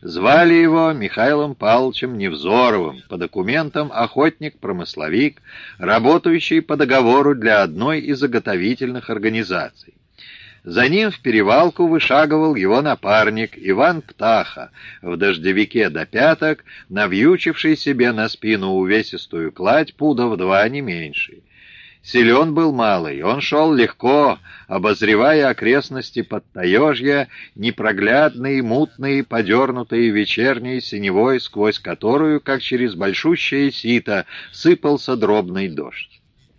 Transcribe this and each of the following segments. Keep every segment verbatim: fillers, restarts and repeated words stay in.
Звали его Михаилом Павловичем Невзоровым, по документам охотник-промысловик, работающий по договору для одной из заготовительных организаций. За ним в перевалку вышагивал его напарник Иван Птаха, в дождевике до пяток, навьючивший себе на спину увесистую кладь пудов два не меньше. Силен был малый, он шел легко, обозревая окрестности Подтаежья, непроглядные, мутные, подернутые вечерней синевой, сквозь которую, как через большущее сито, сыпался дробный дождь.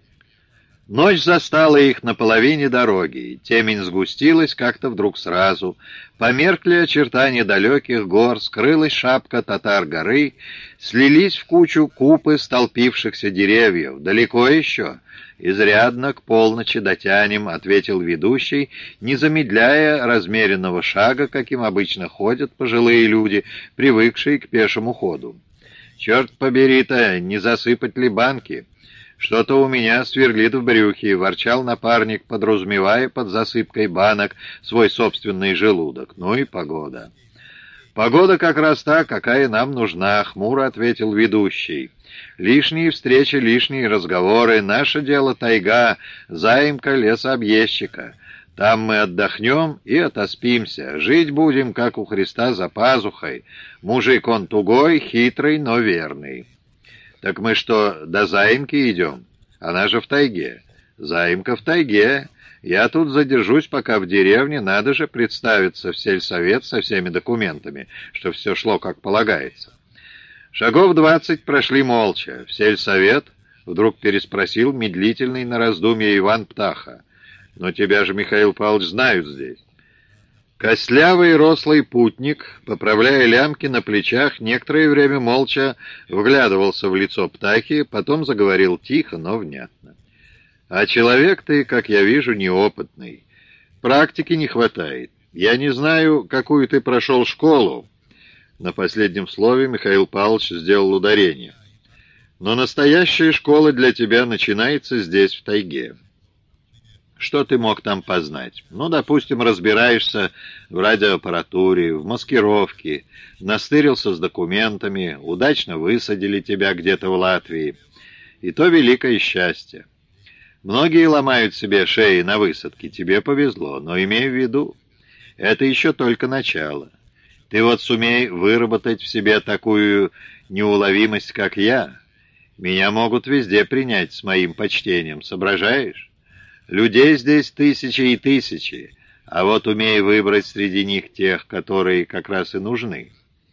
Ночь застала их на половине дороги, темень сгустилась как-то вдруг сразу, померкли очертания далеких гор, скрылась шапка Татар-горы, слились в кучу купы столпившихся деревьев. «Далеко еще?» «Изрядно к полночи дотянем», — ответил ведущий, не замедляя размеренного шага, каким обычно ходят пожилые люди, привыкшие к пешему ходу. «Черт побери-то, не засыпать ли банки? Что-то у меня сверлит в брюхе», — ворчал напарник, подразумевая под засыпкой банок свой собственный желудок. «Ну и погода». «Погода как раз та, какая нам нужна», — хмуро ответил ведущий. «Лишние встречи, лишние разговоры. Наше дело тайга, заимка лесообъездчика. Там мы отдохнем и отоспимся. Жить будем, как у Христа, за пазухой. Мужик он тугой, хитрый, но верный». «Так мы что, до заимки идем? Она же в тайге». «Заимка в тайге. Я тут задержусь пока в деревне, надо же представиться в сельсовет со всеми документами, что все шло как полагается». Шагов двадцать прошли молча. «В сельсовет?» — вдруг переспросил медлительный на раздумье Иван Птаха. «Но тебя же, Михаил Павлович, знают здесь». Костлявый рослый путник, поправляя лямки на плечах, некоторое время молча вглядывался в лицо Птахи, потом заговорил тихо, но внятно. «А человек ты, как я вижу, неопытный. Практики не хватает. Я не знаю, какую ты прошел школу». На последнем слове Михаил Павлович сделал ударение. «Но настоящая школа для тебя начинается здесь, в тайге. Что ты мог там познать? Ну, допустим, разбираешься в радиоаппаратуре, в маскировке, настырился с документами, удачно высадили тебя где-то в Латвии. И то великое счастье. Многие ломают себе шеи на высадке, тебе повезло, но имей в виду, это еще только начало. Ты вот сумей выработать в себе такую неуловимость, как я. Меня могут везде принять с моим почтением, соображаешь? Людей здесь тысячи и тысячи, а вот умей выбрать среди них тех, которые как раз и нужны.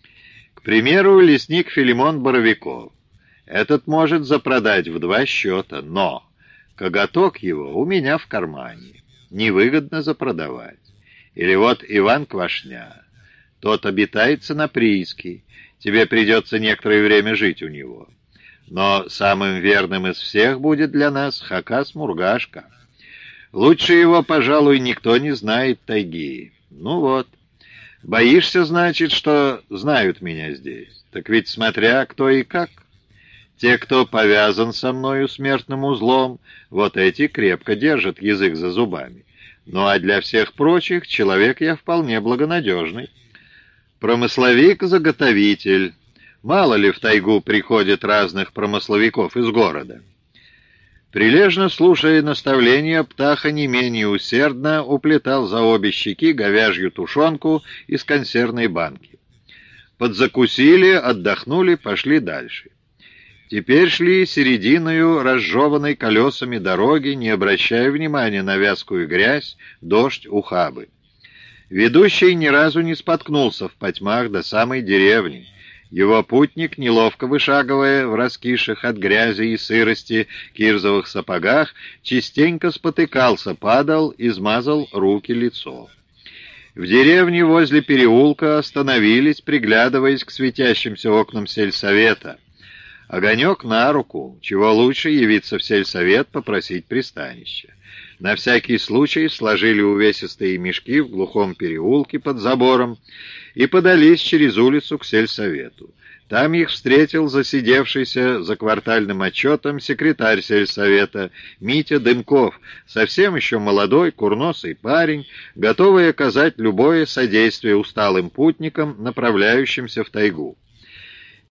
К примеру, лесник Филимон Боровиков. Этот может запродать в два счета, но коготок его у меня в кармане. Невыгодно запродавать. Или вот Иван Квашня. Тот обитается на прииске. Тебе придется некоторое время жить у него. Но самым верным из всех будет для нас Хакас-Мургашка. Лучше его, пожалуй, никто не знает тайги. Ну вот. Боишься, значит, что знают меня здесь? Так ведь смотря кто и как. Те, кто повязан со мною смертным узлом, вот эти крепко держат язык за зубами. Ну а для всех прочих человек я вполне благонадежный. Промысловик-заготовитель. Мало ли в тайгу приходит разных промысловиков из города. Прилежно слушая наставления, Птаха не менее усердно уплетал за обе щеки говяжью тушенку из консервной банки. Подзакусили, отдохнули, пошли дальше. Теперь шли серединою разжеванной колесами дороги, не обращая внимания на вязкую грязь, дождь, ухабы. Ведущий ни разу не споткнулся в потьмах до самой деревни. Его путник, неловко вышагивая в раскисших от грязи и сырости кирзовых сапогах, частенько спотыкался, падал, измазал руки, лицо. В деревне возле переулка остановились, приглядываясь к светящимся окнам сельсовета. Огонек на руку, чего лучше явиться в сельсовет, попросить пристанища. На всякий случай сложили увесистые мешки в глухом переулке под забором и подались через улицу к сельсовету. Там их встретил засидевшийся за квартальным отчетом секретарь сельсовета Митя Дымков, совсем еще молодой, курносый парень, готовый оказать любое содействие усталым путникам, направляющимся в тайгу.